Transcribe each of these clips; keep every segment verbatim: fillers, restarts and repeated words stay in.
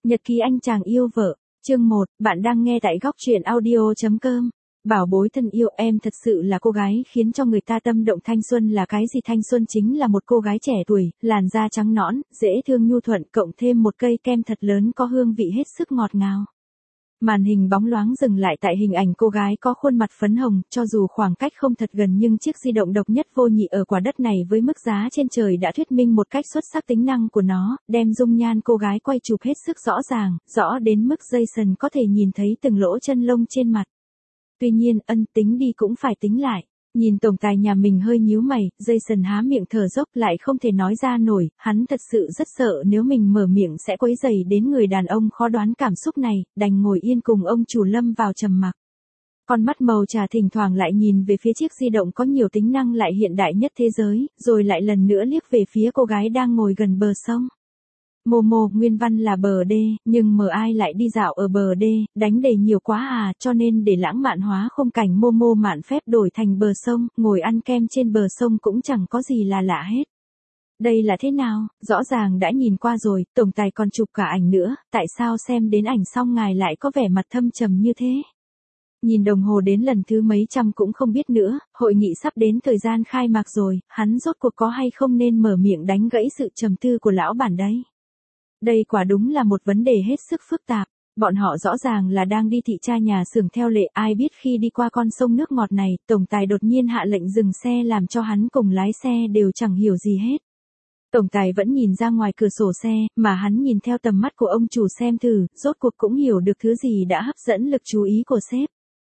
Nhật ký anh chàng yêu vợ, chương một, bạn đang nghe tại góc truyện audio.com. Bảo bối thân yêu, em thật sự là cô gái khiến cho người ta tâm động. Thanh xuân là cái gì? Thanh xuân chính là một cô gái trẻ tuổi, làn da trắng nõn, dễ thương nhu thuận, cộng thêm một cây kem thật lớn có hương vị hết sức ngọt ngào. Màn hình bóng loáng dừng lại tại hình ảnh cô gái có khuôn mặt phấn hồng, cho dù khoảng cách không thật gần nhưng chiếc di động độc nhất vô nhị ở quả đất này với mức giá trên trời đã thuyết minh một cách xuất sắc tính năng của nó, đem dung nhan cô gái quay chụp hết sức rõ ràng, rõ đến mức Jason có thể nhìn thấy từng lỗ chân lông trên mặt. Tuy nhiên, ân tính đi cũng phải tính lại. Nhìn tổng tài nhà mình hơi nhíu mày, Jason há miệng thở dốc lại không thể nói ra nổi, hắn thật sự rất sợ nếu mình mở miệng sẽ quấy rầy đến người đàn ông khó đoán cảm xúc này, đành ngồi yên cùng ông chủ lâm vào trầm mặc. Con mắt màu trà thỉnh thoảng lại nhìn về phía chiếc di động có nhiều tính năng lại hiện đại nhất thế giới, rồi lại lần nữa liếc về phía cô gái đang ngồi gần bờ sông. Momo, nguyên văn là bờ đê, nhưng mờ ai lại đi dạo ở bờ đê, đánh đề nhiều quá à, cho nên để lãng mạn hóa khung cảnh Momo mạn phép đổi thành bờ sông, ngồi ăn kem trên bờ sông cũng chẳng có gì là lạ hết. Đây là thế nào? Rõ ràng đã nhìn qua rồi, tổng tài còn chụp cả ảnh nữa, tại sao xem đến ảnh xong ngài lại có vẻ mặt thâm trầm như thế? Nhìn đồng hồ đến lần thứ mấy trăm cũng không biết nữa, hội nghị sắp đến thời gian khai mạc rồi, hắn rốt cuộc có hay không nên mở miệng đánh gãy sự trầm tư của lão bản đấy? Đây quả đúng là một vấn đề hết sức phức tạp, bọn họ rõ ràng là đang đi thị tra nhà xưởng theo lệ, ai biết khi đi qua con sông nước ngọt này, tổng tài đột nhiên hạ lệnh dừng xe làm cho hắn cùng lái xe đều chẳng hiểu gì hết. Tổng tài vẫn nhìn ra ngoài cửa sổ xe, mà hắn nhìn theo tầm mắt của ông chủ xem thử, rốt cuộc cũng hiểu được thứ gì đã hấp dẫn lực chú ý của sếp.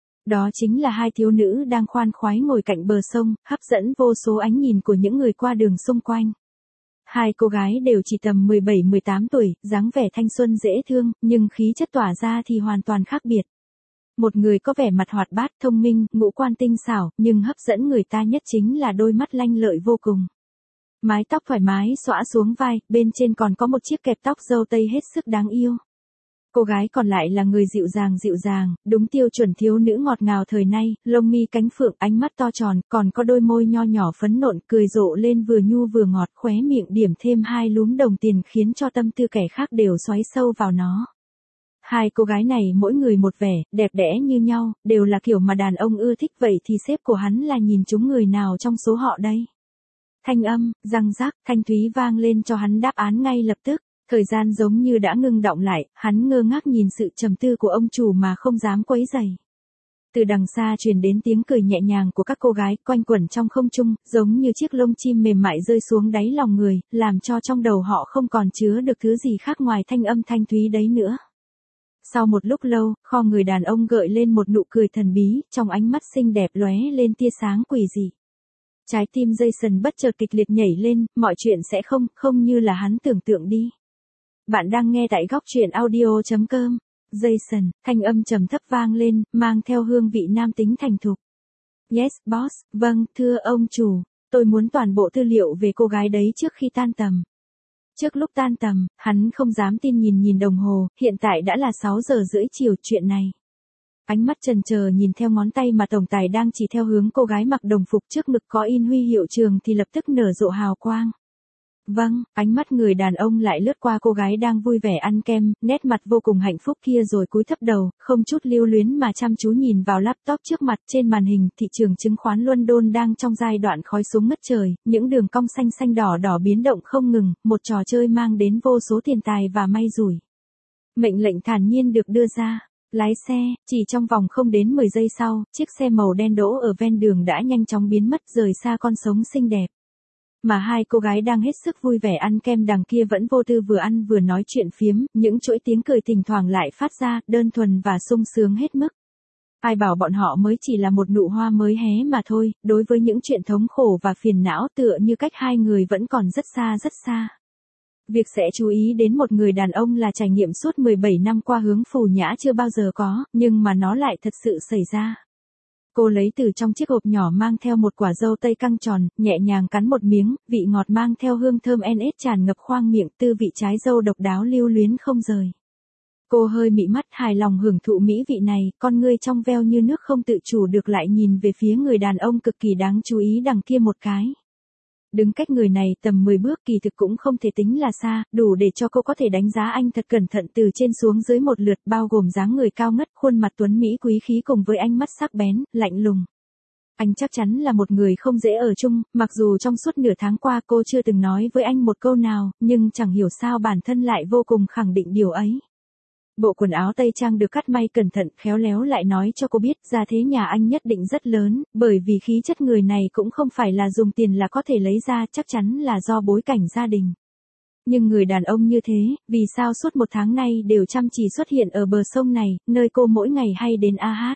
Đó chính là hai thiếu nữ đang khoan khoái ngồi cạnh bờ sông, hấp dẫn vô số ánh nhìn của những người qua đường xung quanh. Hai cô gái đều chỉ tầm mười bảy mười tám tuổi, dáng vẻ thanh xuân dễ thương, nhưng khí chất tỏa ra thì hoàn toàn khác biệt. Một người có vẻ mặt hoạt bát, thông minh, ngũ quan tinh xảo, nhưng hấp dẫn người ta nhất chính là đôi mắt lanh lợi vô cùng. Mái tóc thoải mái xõa xuống vai, bên trên còn có một chiếc kẹp tóc râu tây hết sức đáng yêu. Cô gái còn lại là người dịu dàng dịu dàng, đúng tiêu chuẩn thiếu nữ ngọt ngào thời nay, lông mi cánh phượng, ánh mắt to tròn, còn có đôi môi nho nhỏ phấn nộn, cười rộ lên vừa nhu vừa ngọt, khóe miệng điểm thêm hai lúm đồng tiền khiến cho tâm tư kẻ khác đều xoáy sâu vào nó. Hai cô gái này mỗi người một vẻ, đẹp đẽ như nhau, đều là kiểu mà đàn ông ưa thích, vậy thì sếp của hắn là nhìn chúng người nào trong số họ đây? Thanh âm, răng rắc, thanh thúy vang lên cho hắn đáp án ngay lập tức. Thời gian giống như đã ngưng đọng lại, hắn ngơ ngác nhìn sự trầm tư của ông chủ mà không dám quấy rầy. Từ đằng xa truyền đến tiếng cười nhẹ nhàng của các cô gái, quanh quẩn trong không trung, giống như chiếc lông chim mềm mại rơi xuống đáy lòng người, làm cho trong đầu họ không còn chứa được thứ gì khác ngoài thanh âm thanh thúy đấy nữa. Sau một lúc lâu, kho người đàn ông gợi lên một nụ cười thần bí, trong ánh mắt xinh đẹp lóe lên tia sáng quỷ dị. Trái tim Jason bất chợt kịch liệt nhảy lên, mọi chuyện sẽ không, không như là hắn tưởng tượng đi. Bạn đang nghe tại góc truyện audio.com. Jason, thanh âm trầm thấp vang lên, mang theo hương vị nam tính thành thục. Yes, boss, vâng, thưa ông chủ, tôi muốn toàn bộ tư liệu về cô gái đấy trước khi tan tầm. Trước lúc tan tầm, hắn không dám tin nhìn nhìn đồng hồ, hiện tại đã là sáu giờ rưỡi chiều, chuyện này. Ánh mắt chần chờ nhìn theo ngón tay mà tổng tài đang chỉ theo hướng cô gái mặc đồng phục trước ngực có in huy hiệu trường thì lập tức nở rộ hào quang. Vâng, ánh mắt người đàn ông lại lướt qua cô gái đang vui vẻ ăn kem, nét mặt vô cùng hạnh phúc kia rồi cúi thấp đầu, không chút lưu luyến mà chăm chú nhìn vào laptop trước mặt. Trên màn hình, thị trường chứng khoán London đang trong giai đoạn khói súng ngất trời, những đường cong xanh xanh đỏ đỏ biến động không ngừng, một trò chơi mang đến vô số tiền tài và may rủi. Mệnh lệnh thản nhiên được đưa ra. Lái xe, chỉ trong vòng không đến mười giây sau, chiếc xe màu đen đỗ ở ven đường đã nhanh chóng biến mất rời xa con sông xinh đẹp. Mà hai cô gái đang hết sức vui vẻ ăn kem đằng kia vẫn vô tư vừa ăn vừa nói chuyện phiếm, những chuỗi tiếng cười thỉnh thoảng lại phát ra, đơn thuần và sung sướng hết mức. Ai bảo bọn họ mới chỉ là một nụ hoa mới hé mà thôi, đối với những chuyện thống khổ và phiền não tựa như cách hai người vẫn còn rất xa rất xa. Việc sẽ chú ý đến một người đàn ông là trải nghiệm suốt mười bảy năm qua hướng phù nhã chưa bao giờ có, nhưng mà nó lại thật sự xảy ra. Cô lấy từ trong chiếc hộp nhỏ mang theo một quả dâu tây căng tròn, nhẹ nhàng cắn một miếng, vị ngọt mang theo hương thơm en ét tràn ngập khoang miệng, tư vị trái dâu độc đáo lưu luyến không rời. Cô hơi mị mắt hài lòng hưởng thụ mỹ vị này, con ngươi trong veo như nước không tự chủ được lại nhìn về phía người đàn ông cực kỳ đáng chú ý đằng kia một cái. Đứng cách người này tầm mười bước kỳ thực cũng không thể tính là xa, đủ để cho cô có thể đánh giá anh thật cẩn thận từ trên xuống dưới một lượt, bao gồm dáng người cao ngất, khuôn mặt tuấn mỹ quý khí cùng với ánh mắt sắc bén, lạnh lùng. Anh chắc chắn là một người không dễ ở chung, mặc dù trong suốt nửa tháng qua cô chưa từng nói với anh một câu nào, nhưng chẳng hiểu sao bản thân lại vô cùng khẳng định điều ấy. Bộ quần áo tây trang được cắt may cẩn thận, khéo léo lại nói cho cô biết gia thế nhà anh nhất định rất lớn, bởi vì khí chất người này cũng không phải là dùng tiền là có thể lấy ra, chắc chắn là do bối cảnh gia đình. Nhưng người đàn ông như thế, vì sao suốt một tháng nay đều chăm chỉ xuất hiện ở bờ sông này, nơi cô mỗi ngày hay đến a hát?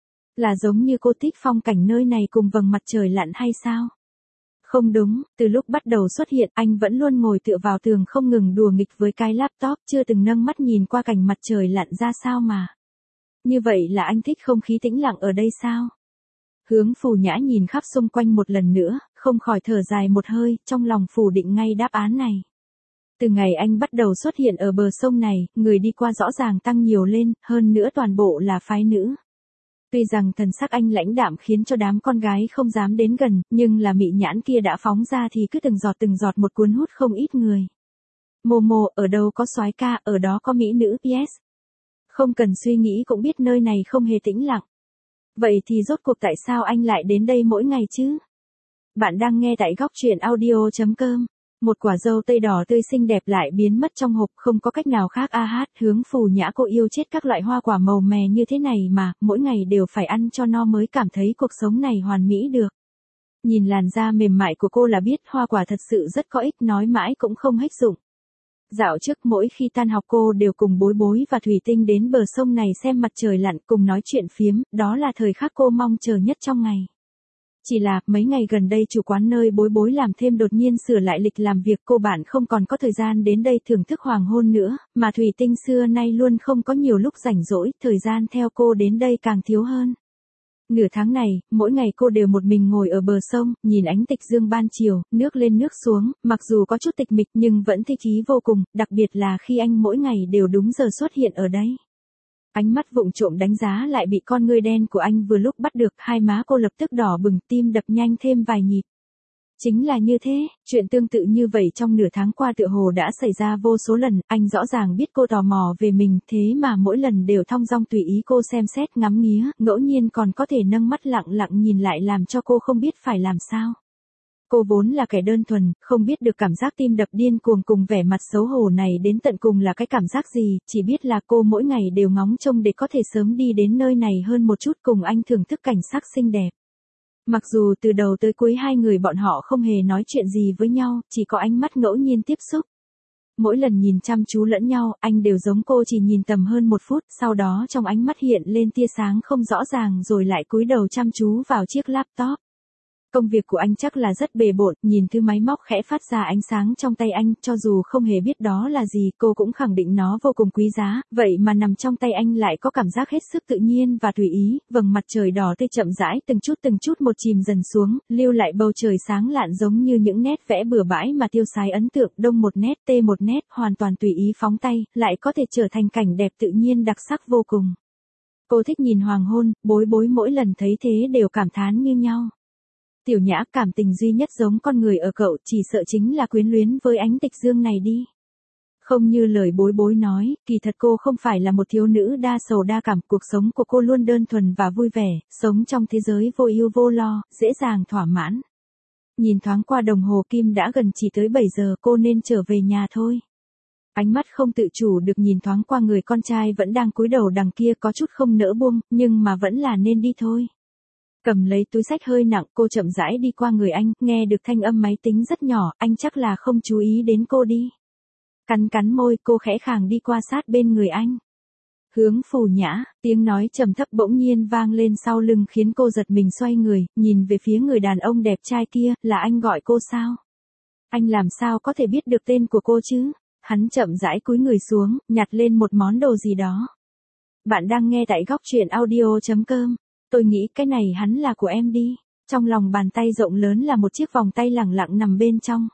Là giống như cô thích phong cảnh nơi này cùng vầng mặt trời lặn hay sao? Không đúng, từ lúc bắt đầu xuất hiện anh vẫn luôn ngồi tựa vào tường không ngừng đùa nghịch với cái laptop, chưa từng nâng mắt nhìn qua cảnh mặt trời lặn ra sao mà. Như vậy là anh thích không khí tĩnh lặng ở đây sao? Hướng Phù Nhã nhìn khắp xung quanh một lần nữa, không khỏi thở dài một hơi, trong lòng phủ định ngay đáp án này. Từ ngày anh bắt đầu xuất hiện ở bờ sông này, người đi qua rõ ràng tăng nhiều lên, hơn nữa toàn bộ là phái nữ. Tuy rằng thần sắc anh lãnh đạm khiến cho đám con gái không dám đến gần, nhưng là mị nhãn kia đã phóng ra thì cứ từng giọt từng giọt một cuốn hút không ít người. Momo, ở đâu có soái ca, ở đó có mỹ nữ, yes. Không cần suy nghĩ cũng biết nơi này không hề tĩnh lặng. Vậy thì rốt cuộc tại sao anh lại đến đây mỗi ngày chứ? Bạn đang nghe tại góc truyện audio chấm com. Một quả dâu tây đỏ tươi xinh đẹp lại biến mất trong hộp, không có cách nào khác a hát. Hướng Phù Nhã, cô yêu chết các loại hoa quả màu mè như thế này mà, mỗi ngày đều phải ăn cho no mới cảm thấy cuộc sống này hoàn mỹ được. Nhìn làn da mềm mại của cô là biết hoa quả thật sự rất có ích, nói mãi cũng không hết dụng. Dạo trước mỗi khi tan học cô đều cùng Bối Bối và Thủy Tinh đến bờ sông này xem mặt trời lặn, cùng nói chuyện phiếm, đó là thời khắc cô mong chờ nhất trong ngày. Chỉ là, mấy ngày gần đây chủ quán nơi Bối Bối làm thêm đột nhiên sửa lại lịch làm việc, cô bạn không còn có thời gian đến đây thưởng thức hoàng hôn nữa, mà Thủy Tinh xưa nay luôn không có nhiều lúc rảnh rỗi, thời gian theo cô đến đây càng thiếu hơn. Nửa tháng này, mỗi ngày cô đều một mình ngồi ở bờ sông, nhìn ánh tịch dương ban chiều, nước lên nước xuống, mặc dù có chút tịch mịch nhưng vẫn thích chí vô cùng, đặc biệt là khi anh mỗi ngày đều đúng giờ xuất hiện ở đây. Ánh mắt vụng trộm đánh giá lại bị con ngươi đen của anh vừa lúc bắt được, hai má cô lập tức đỏ bừng, tim đập nhanh thêm vài nhịp. Chính là như thế, chuyện tương tự như vậy trong nửa tháng qua tựa hồ đã xảy ra vô số lần, anh rõ ràng biết cô tò mò về mình, thế mà mỗi lần đều thong dong tùy ý cô xem xét ngắm nghía, ngẫu nhiên còn có thể nâng mắt lặng lặng nhìn lại làm cho cô không biết phải làm sao. Cô vốn là kẻ đơn thuần, không biết được cảm giác tim đập điên cuồng cùng vẻ mặt xấu hổ này đến tận cùng là cái cảm giác gì, chỉ biết là cô mỗi ngày đều ngóng trông để có thể sớm đi đến nơi này hơn một chút cùng anh thưởng thức cảnh sắc xinh đẹp. Mặc dù từ đầu tới cuối hai người bọn họ không hề nói chuyện gì với nhau, chỉ có ánh mắt ngẫu nhiên tiếp xúc. Mỗi lần nhìn chăm chú lẫn nhau, anh đều giống cô chỉ nhìn tầm hơn một phút, sau đó trong ánh mắt hiện lên tia sáng không rõ ràng rồi lại cúi đầu chăm chú vào chiếc laptop. Công việc của anh chắc là rất bề bộn, nhìn thứ máy móc khẽ phát ra ánh sáng trong tay anh, cho dù không hề biết đó là gì, cô cũng khẳng định nó vô cùng quý giá, vậy mà nằm trong tay anh lại có cảm giác hết sức tự nhiên và tùy ý, vầng mặt trời đỏ tươi chậm rãi từng chút từng chút một chìm dần xuống, lưu lại bầu trời sáng lạn giống như những nét vẽ bừa bãi mà tiêu sái ấn tượng, đông một nét tây một nét, hoàn toàn tùy ý phóng tay, lại có thể trở thành cảnh đẹp tự nhiên đặc sắc vô cùng. Cô thích nhìn hoàng hôn, Bối Bối mỗi lần thấy thế đều cảm thán như nhau. Tiểu Nhã, cảm tình duy nhất giống con người ở cậu chỉ sợ chính là quyến luyến với ánh tịch dương này đi. Không như lời Bối Bối nói, kỳ thật cô không phải là một thiếu nữ đa sầu đa cảm, cuộc sống của cô luôn đơn thuần và vui vẻ, sống trong thế giới vô ưu vô lo, dễ dàng thỏa mãn. Nhìn thoáng qua đồng hồ kim đã gần chỉ tới bảy giờ, cô nên trở về nhà thôi. Ánh mắt không tự chủ được nhìn thoáng qua người con trai vẫn đang cúi đầu đằng kia, có chút không nỡ buông, nhưng mà vẫn là nên đi thôi. Cầm lấy túi xách hơi nặng, cô chậm rãi đi qua người anh, nghe được thanh âm máy tính rất nhỏ, anh chắc là không chú ý đến cô đi. Cắn cắn môi, cô khẽ khàng đi qua sát bên người anh. Hướng Phù Nhã, tiếng nói trầm thấp bỗng nhiên vang lên sau lưng khiến cô giật mình xoay người, nhìn về phía người đàn ông đẹp trai kia, là anh gọi cô sao? Anh làm sao có thể biết được tên của cô chứ? Hắn chậm rãi cúi người xuống, nhặt lên một món đồ gì đó. Bạn đang nghe tại góc truyện audio chấm com. Tôi nghĩ cái này hắn là của em đi. Trong lòng bàn tay rộng lớn là một chiếc vòng tay lẳng lặng nằm bên trong.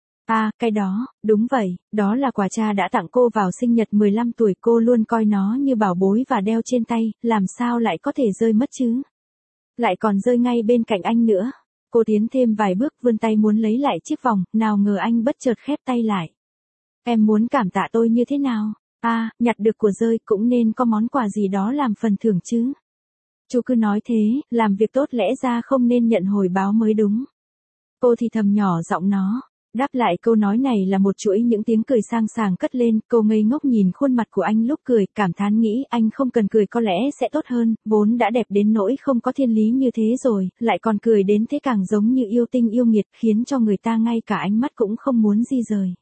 À, cái đó, đúng vậy, đó là quà cha đã tặng cô vào sinh nhật mười lăm tuổi, cô luôn coi nó như bảo bối và đeo trên tay, làm sao lại có thể rơi mất chứ? Lại còn rơi ngay bên cạnh anh nữa. Cô tiến thêm vài bước vươn tay muốn lấy lại chiếc vòng, nào ngờ anh bất chợt khép tay lại. Em muốn cảm tạ tôi như thế nào? À, nhặt được của rơi cũng nên có món quà gì đó làm phần thưởng chứ. Chú cứ nói thế, làm việc tốt lẽ ra không nên nhận hồi báo mới đúng. Cô thì thầm nhỏ giọng nó. Đáp lại câu nói này là một chuỗi những tiếng cười sang sảng cất lên, cô ngây ngốc nhìn khuôn mặt của anh lúc cười, cảm thán nghĩ anh không cần cười có lẽ sẽ tốt hơn, vốn đã đẹp đến nỗi không có thiên lý như thế rồi, lại còn cười đến thế càng giống như yêu tinh yêu nghiệt, khiến cho người ta ngay cả ánh mắt cũng không muốn di rời.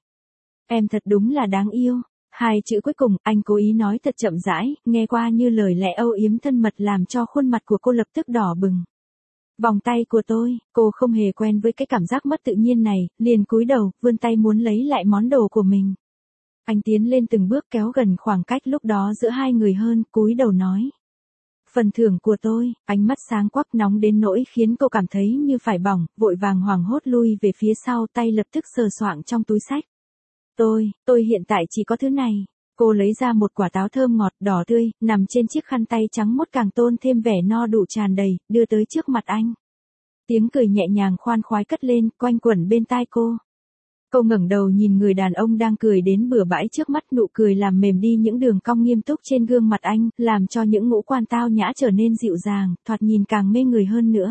Em thật đúng là đáng yêu. Hai chữ cuối cùng, anh cố ý nói thật chậm rãi, nghe qua như lời lẽ âu yếm thân mật làm cho khuôn mặt của cô lập tức đỏ bừng. Vòng tay của tôi, cô không hề quen với cái cảm giác mất tự nhiên này, liền cúi đầu, vươn tay muốn lấy lại món đồ của mình. Anh tiến lên từng bước kéo gần khoảng cách lúc đó giữa hai người hơn, cúi đầu nói. Phần thưởng của tôi, ánh mắt sáng quắc nóng đến nỗi khiến cô cảm thấy như phải bỏng, vội vàng hoảng hốt lui về phía sau tay lập tức sờ soạng trong túi xách. Tôi, tôi hiện tại chỉ có thứ này. Cô lấy ra một quả táo thơm ngọt đỏ tươi, nằm trên chiếc khăn tay trắng mốt càng tôn thêm vẻ no đủ tràn đầy, đưa tới trước mặt anh. Tiếng cười nhẹ nhàng khoan khoái cất lên, quanh quẩn bên tai cô. Cô ngẩng đầu nhìn người đàn ông đang cười đến bừa bãi trước mắt, nụ cười làm mềm đi những đường cong nghiêm túc trên gương mặt anh, làm cho những ngũ quan tao nhã trở nên dịu dàng, thoạt nhìn càng mê người hơn nữa.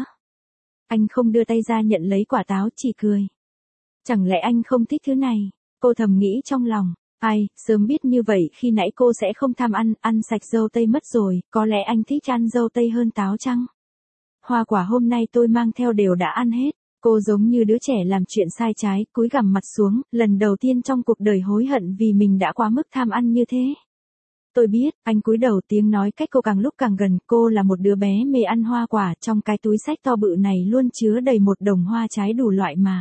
Anh không đưa tay ra nhận lấy quả táo, chỉ cười. Chẳng lẽ anh không thích thứ này? Cô thầm nghĩ trong lòng. Ai, sớm biết như vậy khi nãy cô sẽ không tham ăn, ăn sạch dâu tây mất rồi, có lẽ anh thích ăn dâu tây hơn táo chăng? Hoa quả hôm nay tôi mang theo đều đã ăn hết. Cô giống như đứa trẻ làm chuyện sai trái, cúi gằm mặt xuống, lần đầu tiên trong cuộc đời hối hận vì mình đã quá mức tham ăn như thế. Tôi biết, anh cúi đầu, tiếng nói cách cô càng lúc càng gần, cô là một đứa bé mê ăn hoa quả, trong cái túi xách to bự này luôn chứa đầy một đồng hoa trái đủ loại mà.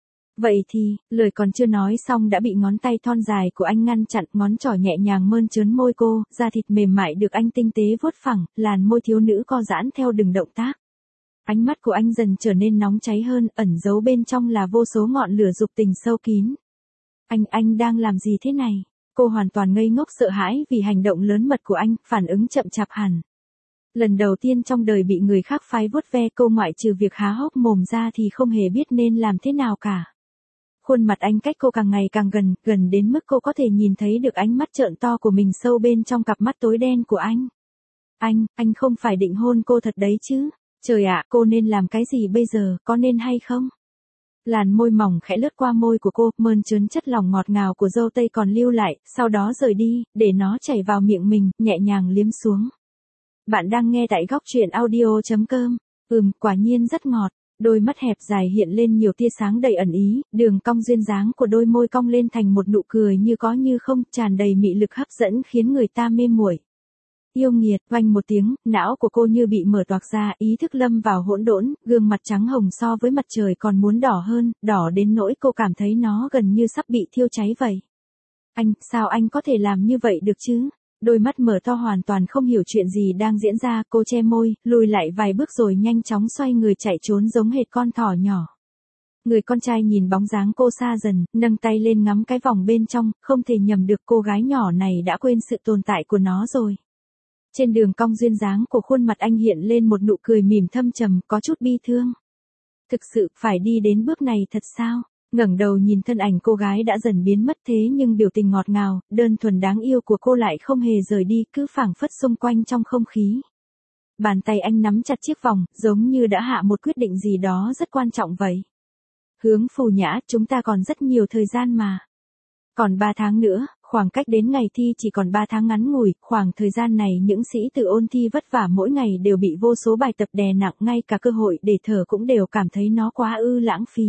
Vậy thì, lời còn chưa nói xong đã bị ngón tay thon dài của anh ngăn chặn, ngón trỏ nhẹ nhàng mơn trớn môi cô, da thịt mềm mại được anh tinh tế vuốt phẳng, làn môi thiếu nữ co giãn theo từng động tác. Ánh mắt của anh dần trở nên nóng cháy hơn, ẩn giấu bên trong là vô số ngọn lửa dục tình sâu kín. Anh, anh đang làm gì thế này? Cô hoàn toàn ngây ngốc sợ hãi vì hành động lớn mật của anh, phản ứng chậm chạp hẳn. Lần đầu tiên trong đời bị người khác phái vuốt ve, cô ngoại trừ việc há hốc mồm ra thì không hề biết nên làm thế nào cả. Khuôn mặt anh cách cô càng ngày càng gần, gần đến mức cô có thể nhìn thấy được ánh mắt trợn to của mình sâu bên trong cặp mắt tối đen của anh. Anh, anh không phải định hôn cô thật đấy chứ? Trời ạ, cô nên làm cái gì bây giờ, có nên hay không? Làn môi mỏng khẽ lướt qua môi của cô, mơn trớn chất lỏng ngọt ngào của dâu tây còn lưu lại, sau đó rời đi, để nó chảy vào miệng mình, nhẹ nhàng liếm xuống. Bạn đang nghe tại góc truyện audio chấm com. Ừm, quả nhiên rất ngọt. Đôi mắt hẹp dài hiện lên nhiều tia sáng đầy ẩn ý, đường cong duyên dáng của đôi môi cong lên thành một nụ cười như có như không, tràn đầy mị lực hấp dẫn khiến người ta mê muội. Yêu nghiệt, oanh một tiếng, não của cô như bị mở toạc ra, ý thức lâm vào hỗn độn, gương mặt trắng hồng so với mặt trời còn muốn đỏ hơn, đỏ đến nỗi cô cảm thấy nó gần như sắp bị thiêu cháy vậy. Anh, sao anh có thể làm như vậy được chứ? Đôi mắt mở to hoàn toàn không hiểu chuyện gì đang diễn ra, cô che môi, lùi lại vài bước rồi nhanh chóng xoay người chạy trốn giống hệt con thỏ nhỏ. Người con trai nhìn bóng dáng cô xa dần, nâng tay lên ngắm cái vòng bên trong, không thể nhầm được cô gái nhỏ này đã quên sự tồn tại của nó rồi. Trên đường cong duyên dáng của khuôn mặt anh hiện lên một nụ cười mỉm thâm trầm, có chút bi thương. Thực sự, phải đi đến bước này thật sao? Ngẩng đầu nhìn thân ảnh cô gái đã dần biến mất thế nhưng biểu tình ngọt ngào, đơn thuần đáng yêu của cô lại không hề rời đi, cứ phảng phất xung quanh trong không khí. Bàn tay anh nắm chặt chiếc vòng, giống như đã hạ một quyết định gì đó rất quan trọng vậy. Hướng Phù Nhã, chúng ta còn rất nhiều thời gian mà. Còn ba tháng nữa, khoảng cách đến ngày thi chỉ còn ba tháng ngắn ngủi, khoảng thời gian này những sĩ tử ôn thi vất vả mỗi ngày đều bị vô số bài tập đè nặng, ngay cả cơ hội để thở cũng đều cảm thấy nó quá ư lãng phí.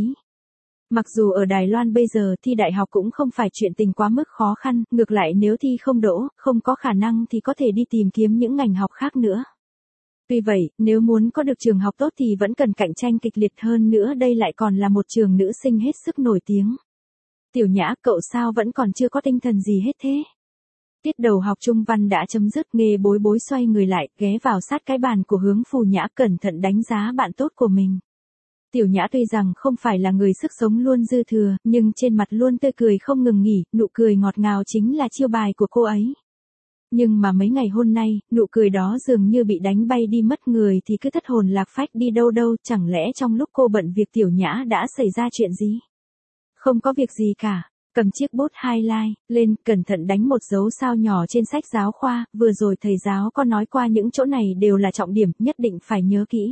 Mặc dù ở Đài Loan bây giờ thi đại học cũng không phải chuyện tình quá mức khó khăn, ngược lại nếu thi không đỗ, không có khả năng thì có thể đi tìm kiếm những ngành học khác nữa. Tuy vậy, nếu muốn có được trường học tốt thì vẫn cần cạnh tranh kịch liệt hơn nữa, đây lại còn là một trường nữ sinh hết sức nổi tiếng. Tiểu Nhã, cậu sao vẫn còn chưa có tinh thần gì hết thế? Tiết đầu học trung văn đã chấm dứt, Nghê bối bối xoay người lại, ghé vào sát cái bàn của Hướng Phù Nhã cẩn thận đánh giá bạn tốt của mình. Tiểu Nhã tuy rằng không phải là người sức sống luôn dư thừa, nhưng trên mặt luôn tươi cười không ngừng nghỉ, nụ cười ngọt ngào chính là chiêu bài của cô ấy. Nhưng mà mấy ngày hôm nay, nụ cười đó dường như bị đánh bay đi mất, người thì cứ thất hồn lạc phách đi đâu đâu, chẳng lẽ trong lúc cô bận việc Tiểu Nhã đã xảy ra chuyện gì? Không có việc gì cả. Cầm chiếc bút highlight lên, cẩn thận đánh một dấu sao nhỏ trên sách giáo khoa, vừa rồi thầy giáo có nói qua những chỗ này đều là trọng điểm, nhất định phải nhớ kỹ.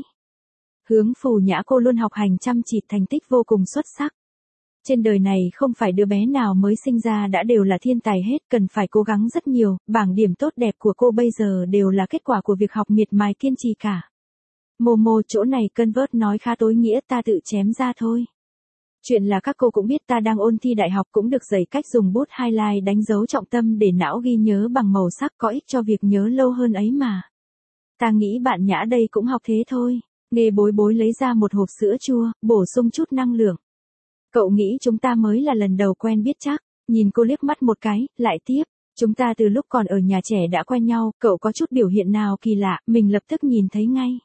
Hướng Phù Nhã cô luôn học hành chăm chỉ, thành tích vô cùng xuất sắc. Trên đời này không phải đứa bé nào mới sinh ra đã đều là thiên tài hết, cần phải cố gắng rất nhiều, bảng điểm tốt đẹp của cô bây giờ đều là kết quả của việc học miệt mài kiên trì cả. Momo, chỗ này convert nói khá tối nghĩa, ta tự chém ra thôi. Chuyện là các cô cũng biết ta đang ôn thi đại học, cũng được dạy cách dùng bút highlight đánh dấu trọng tâm để não ghi nhớ bằng màu sắc, có ích cho việc nhớ lâu hơn ấy mà. Ta nghĩ bạn Nhã đây cũng học thế thôi. Nghe Bối Bối lấy ra một hộp sữa chua, bổ sung chút năng lượng. Cậu nghĩ chúng ta mới là lần đầu quen biết chắc? Nhìn cô liếc mắt một cái, lại tiếp. Chúng ta từ lúc còn ở nhà trẻ đã quen nhau, cậu có chút biểu hiện nào kỳ lạ, mình lập tức nhìn thấy ngay.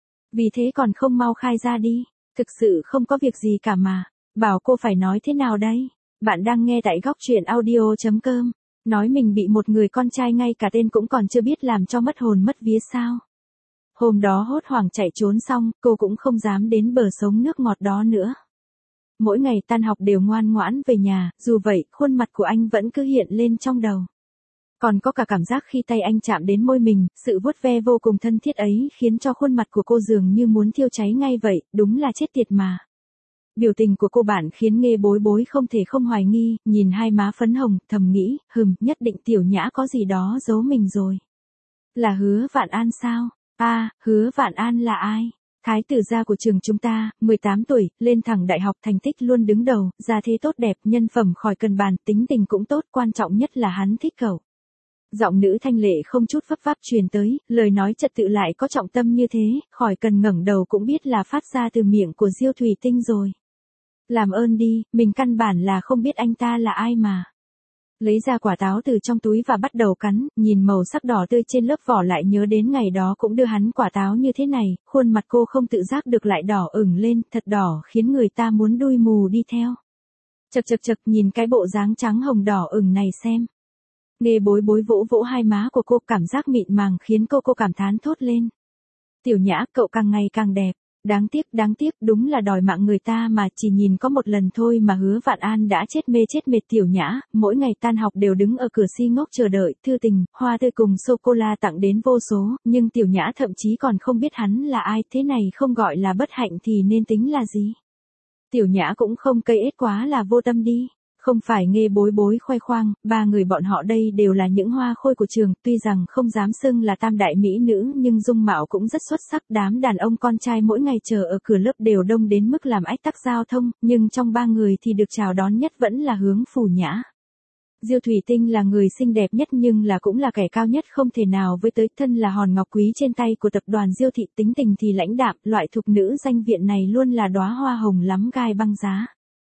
Vì thế còn không mau khai ra đi. Thực sự không có việc gì cả mà. Bảo cô phải nói thế nào đây? Bạn đang nghe tại góc truyện audio chấm com. Nói mình bị một người con trai ngay cả tên cũng còn chưa biết làm cho mất hồn mất vía sao? Hôm đó hốt hoảng chạy trốn xong, cô cũng không dám đến bờ sống nước ngọt đó nữa. Mỗi ngày tan học đều ngoan ngoãn về nhà, dù vậy, khuôn mặt của anh vẫn cứ hiện lên trong đầu. Còn có cả cảm giác khi tay anh chạm đến môi mình, sự vuốt ve vô cùng thân thiết ấy khiến cho khuôn mặt của cô dường như muốn thiêu cháy ngay vậy, đúng là chết tiệt mà. Biểu tình của cô bạn khiến Nghe Bối Bối không thể không hoài nghi, nhìn hai má phấn hồng, thầm nghĩ, hừm, nhất định Tiểu Nhã có gì đó giấu mình rồi. Là Hứa Vạn An sao? À, Hứa Vạn An là ai? Thái tử gia của trường chúng ta, mười tám tuổi, lên thẳng đại học, thành tích luôn đứng đầu, gia thế tốt đẹp, nhân phẩm khỏi cần bàn, tính tình cũng tốt, quan trọng nhất là hắn thích cậu. Giọng nữ thanh lệ không chút vấp váp truyền tới, lời nói trật tự lại có trọng tâm như thế, khỏi cần ngẩng đầu cũng biết là phát ra từ miệng của Diêu Thủy Tinh rồi. Làm ơn đi, mình căn bản là không biết anh ta là ai mà. Lấy ra quả táo từ trong túi và bắt đầu cắn, nhìn màu sắc đỏ tươi trên lớp vỏ lại nhớ đến ngày đó cũng đưa hắn quả táo như thế này, khuôn mặt cô không tự giác được lại đỏ ửng lên, thật đỏ khiến người ta muốn đui mù đi theo. Chật chật chật, nhìn cái bộ dáng trắng hồng đỏ ửng này xem. Nghe Bối Bối vỗ vỗ hai má của cô, cảm giác mịn màng khiến cô cô cảm thán thốt lên. Tiểu Nhã, cậu càng ngày càng đẹp. Đáng tiếc, đáng tiếc, đúng là đòi mạng người ta mà, chỉ nhìn có một lần thôi mà Hứa Vạn An đã chết mê chết mệt. Tiểu Nhã, mỗi ngày tan học đều đứng ở cửa si ngốc chờ đợi, thư tình, hoa tươi cùng sô-cô-la tặng đến vô số, nhưng Tiểu Nhã thậm chí còn không biết hắn là ai, thế này không gọi là bất hạnh thì nên tính là gì? Tiểu Nhã cũng không cây ết quá là vô tâm đi. Không phải Nghe Bối Bối khoe khoang, ba người bọn họ đây đều là những hoa khôi của trường, tuy rằng không dám xưng là tam đại mỹ nữ nhưng dung mạo cũng rất xuất sắc, đám đàn ông con trai mỗi ngày chờ ở cửa lớp đều đông đến mức làm ách tắc giao thông, nhưng trong ba người thì được chào đón nhất vẫn là Hướng Phù Nhã. Diêu Thủy Tinh là người xinh đẹp nhất nhưng là cũng là kẻ cao nhất không thể nào với tới, thân là hòn ngọc quý trên tay của tập đoàn Diêu thị, tính tình thì lãnh đạm, loại thục nữ danh viện này luôn là đóa hoa hồng lắm gai băng giá.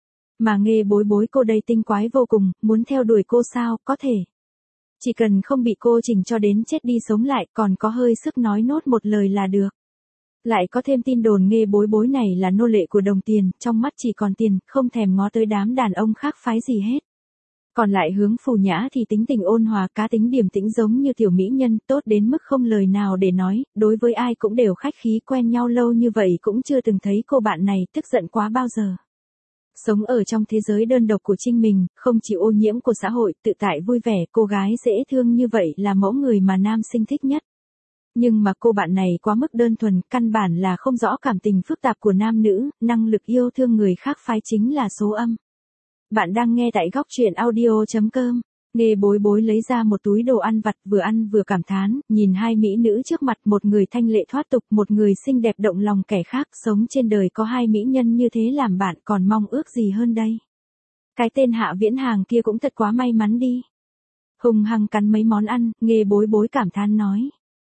Mà Nghe Bối Bối cô đây tinh quái vô cùng, muốn theo đuổi cô sao, có thể. Chỉ cần không bị cô chỉnh cho đến chết đi sống lại, còn có hơi sức nói nốt một lời là được. Lại có thêm tin đồn Nghe Bối Bối này là nô lệ của đồng tiền, trong mắt chỉ còn tiền, không thèm ngó tới đám đàn ông khác phái gì hết. Còn lại Hướng Phù Nhã thì tính tình ôn hòa, cá tính điềm tĩnh giống như tiểu mỹ nhân, tốt đến mức không lời nào để nói, đối với ai cũng đều khách khí, quen nhau lâu như vậy cũng chưa từng thấy cô bạn này tức giận quá bao giờ. Sống ở trong thế giới đơn độc của chính mình, không chịu ô nhiễm của xã hội, tự tại vui vẻ, cô gái dễ thương như vậy là mẫu người mà nam sinh thích nhất. Nhưng mà cô bạn này quá mức đơn thuần, căn bản là không rõ cảm tình phức tạp của nam nữ, năng lực yêu thương người khác phái chính là số âm. Bạn đang nghe tại góc truyện audio chấm com. Nghe Bối Bối lấy ra một túi đồ ăn vặt, vừa ăn vừa cảm thán, nhìn hai mỹ nữ trước mặt, một người thanh lệ thoát tục, một người xinh đẹp động lòng kẻ khác, sống trên đời có hai mỹ nhân như thế làm bạn còn mong ước gì hơn đây. Cái tên Hạ Viễn Hàng kia cũng thật quá may mắn đi. Hùng hăng cắn mấy món ăn, Nghe Bối Bối cảm thán nói.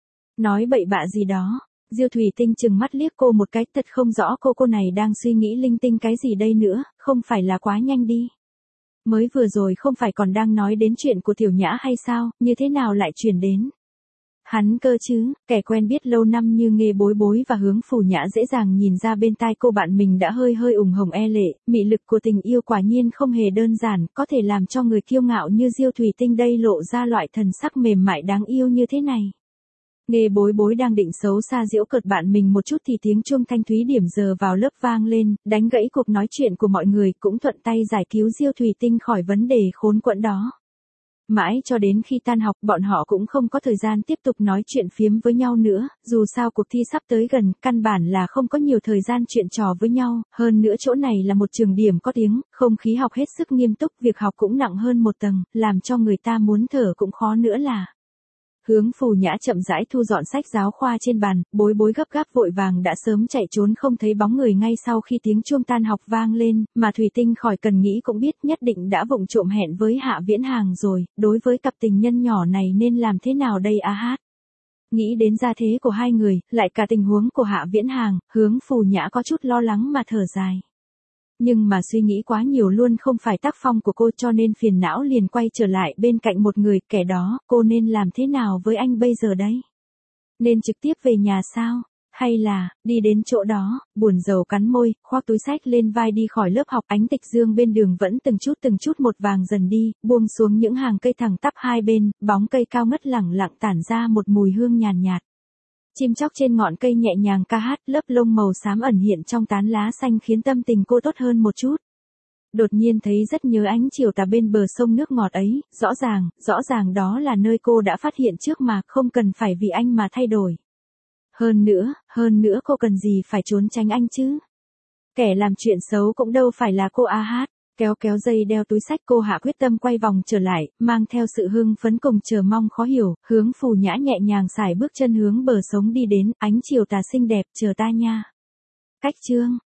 Nói bậy bạ gì đó. Diêu Thủy Tinh chừng mắt liếc cô một cái, thật không rõ cô cô này đang suy nghĩ linh tinh cái gì đây nữa, không phải là quá nhanh đi. Mới vừa rồi không phải còn đang nói đến chuyện của Tiểu Nhã hay sao, như thế nào lại chuyển đến. Hắn cơ chứ, kẻ quen biết lâu năm như Nghê Bối Bối và Hướng Phù Nhã dễ dàng nhìn ra bên tai cô bạn mình đã hơi hơi ửng hồng e lệ, mị lực của tình yêu quả nhiên không hề đơn giản, có thể làm cho người kiêu ngạo như Diêu Thủy Tinh đây lộ ra loại thần sắc mềm mại đáng yêu như thế này. Nghê Bối Bối đang định xấu xa giễu cợt bạn mình một chút thì tiếng chuông thanh thúy điểm giờ vào lớp vang lên, đánh gãy cuộc nói chuyện của mọi người, cũng thuận tay giải cứu Diêu Thủy Tinh khỏi vấn đề khốn quẫn đó. Mãi cho đến khi tan học, bọn họ cũng không có thời gian tiếp tục nói chuyện phiếm với nhau nữa, dù sao cuộc thi sắp tới gần, căn bản là không có nhiều thời gian chuyện trò với nhau, hơn nữa chỗ này là một trường điểm có tiếng, không khí học hết sức nghiêm túc, việc học cũng nặng hơn một tầng, làm cho người ta muốn thở cũng khó nữa là. Hướng Phù Nhã chậm rãi thu dọn sách giáo khoa trên bàn, Bối Bối gấp gáp vội vàng đã sớm chạy trốn không thấy bóng người ngay sau khi tiếng chuông tan học vang lên, mà Thủy Tinh khỏi cần nghĩ cũng biết nhất định đã vụng trộm hẹn với Hạ Viễn Hàng rồi, đối với cặp tình nhân nhỏ này nên làm thế nào đây a hát. Nghĩ đến gia thế của hai người, lại cả tình huống của Hạ Viễn Hàng, Hướng Phù Nhã có chút lo lắng mà thở dài. Nhưng mà suy nghĩ quá nhiều luôn không phải tác phong của cô cho nên phiền não liền quay trở lại bên cạnh một người, kẻ đó, cô nên làm thế nào với anh bây giờ đấy? Nên trực tiếp về nhà sao? Hay là, đi đến chỗ đó, buồn rầu cắn môi, khoác túi sách lên vai đi khỏi lớp học, ánh tịch dương bên đường vẫn từng chút từng chút một vàng dần đi, buông xuống những hàng cây thẳng tắp hai bên, bóng cây cao ngất lẳng lặng tản ra một mùi hương nhàn nhạt, nhạt. Chim chóc trên ngọn cây nhẹ nhàng ca hát, lớp lông màu xám ẩn hiện trong tán lá xanh khiến tâm tình cô tốt hơn một chút. Đột nhiên thấy rất nhớ ánh chiều tà bên bờ sông nước ngọt ấy, rõ ràng, rõ ràng đó là nơi cô đã phát hiện trước mà, không cần phải vì anh mà thay đổi. Hơn nữa, hơn nữa cô cần gì phải trốn tránh anh chứ? Kẻ làm chuyện xấu cũng đâu phải là cô a hát. Kéo kéo dây đeo túi sách, cô hạ quyết tâm quay vòng trở lại, mang theo sự hưng phấn cùng chờ mong khó hiểu, Hướng Phù Nhã nhẹ nhàng sải bước chân hướng bờ sông đi đến, ánh chiều tà xinh đẹp, chờ ta nha. Cách chương